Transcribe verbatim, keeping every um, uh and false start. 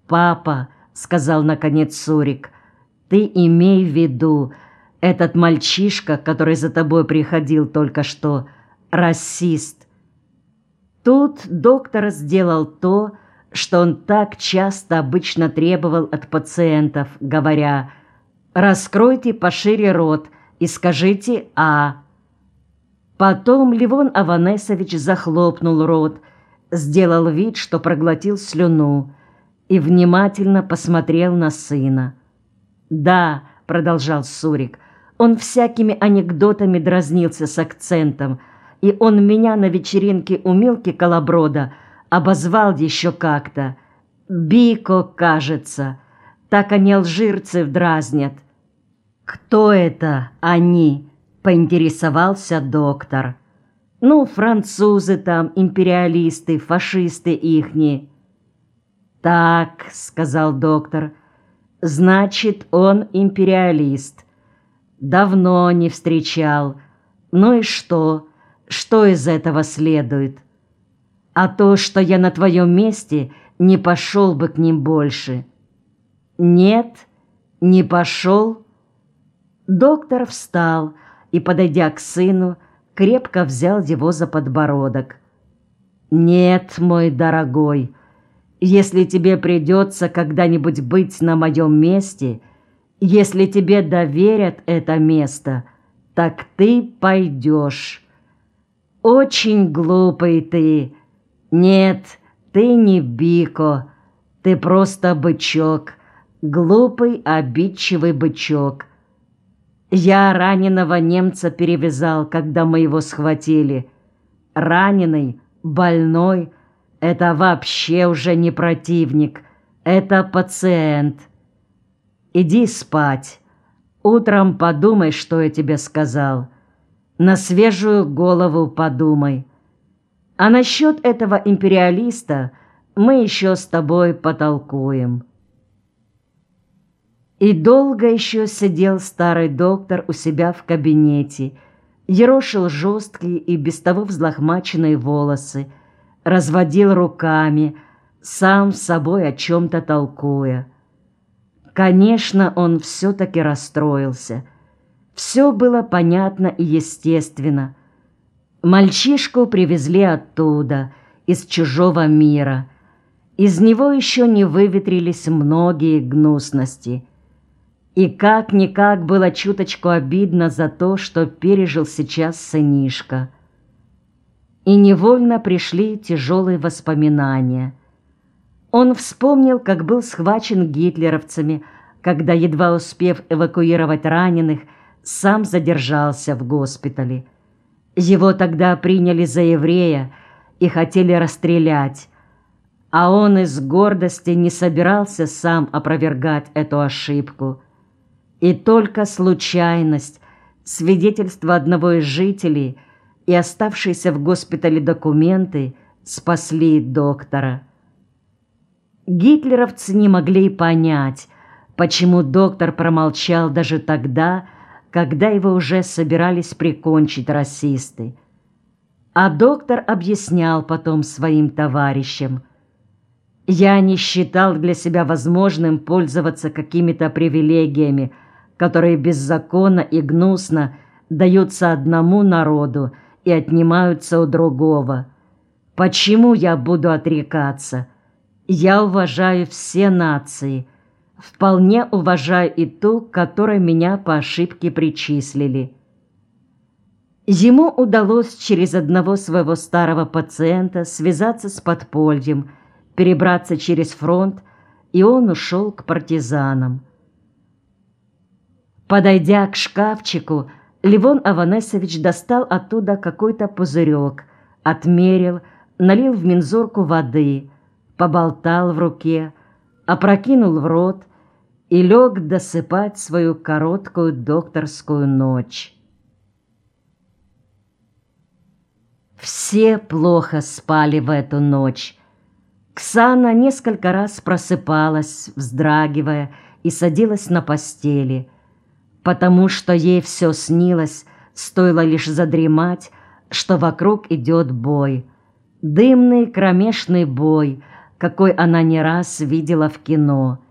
«Папа», — сказал наконец Сурик, — «ты имей в виду, этот мальчишка, который за тобой приходил только что, расист». Тут доктор сделал то, что он так часто обычно требовал от пациентов, говоря: «Раскройте пошире рот и скажите «А». Потом Левон Аванесович захлопнул рот, сделал вид, что проглотил слюну, и внимательно посмотрел на сына. «Да», — продолжал Сурик, — «он всякими анекдотами дразнился с акцентом, и он меня на вечеринке у Милки Колоброда обозвал еще как-то. Бико, кажется. Так они алжирцев дразнят». «Кто это они?» — поинтересовался доктор. «Ну, французы там, империалисты, фашисты ихние». «Так», — сказал доктор, — «значит, он империалист. Давно не встречал. Ну и что? Что из этого следует? А то, что я на твоем месте не пошел бы к ним больше». «Нет, не пошел». Доктор встал и, подойдя к сыну, крепко взял его за подбородок. «Нет, мой дорогой, если тебе придется когда-нибудь быть на моем месте, если тебе доверят это место, так ты пойдешь. Очень глупый ты. Нет, ты не Бико, ты просто бычок, глупый, обидчивый бычок. Я раненого немца перевязал, когда мы его схватили. Раненый, больной — это вообще уже не противник, это пациент. Иди спать. Утром подумай, что я тебе сказал. На свежую голову подумай. А насчет этого империалиста мы еще с тобой потолкуем». И долго еще сидел старый доктор у себя в кабинете, ерошил жесткие и без того взлохмаченные волосы, разводил руками, сам с собой о чем-то толкуя. Конечно, он все-таки расстроился. Все было понятно и естественно. Мальчишку привезли оттуда, из чужого мира. Из него еще не выветрились многие гнусности. И как-никак было чуточку обидно за то, что пережил сейчас сынишка. И невольно пришли тяжелые воспоминания. Он вспомнил, как был схвачен гитлеровцами, когда, едва успев эвакуировать раненых, сам задержался в госпитале. Его тогда приняли за еврея и хотели расстрелять, а он из гордости не собирался сам опровергать эту ошибку. И только случайность, свидетельство одного из жителей и оставшиеся в госпитале документы спасли доктора. Гитлеровцы не могли понять, почему доктор промолчал даже тогда, когда его уже собирались прикончить расисты. А доктор объяснял потом своим товарищам: «Я не считал для себя возможным пользоваться какими-то привилегиями, которые беззаконно и гнусно даются одному народу и отнимаются у другого. Почему я буду отрекаться? Я уважаю все нации, вполне уважаю и ту, к которой меня по ошибке причислили». Ему удалось через одного своего старого пациента связаться с подпольем, перебраться через фронт, и он ушел к партизанам. Подойдя к шкафчику, Левон Аванесович достал оттуда какой-то пузырек, отмерил, налил в мензурку воды, поболтал в руке, опрокинул в рот и лег досыпать свою короткую докторскую ночь. Все плохо спали в эту ночь. Ксана несколько раз просыпалась, вздрагивая, и садилась на постели, потому что ей все снилось, стоило лишь задремать, что вокруг идет бой. Дымный кромешный бой, какой она не раз видела в кино.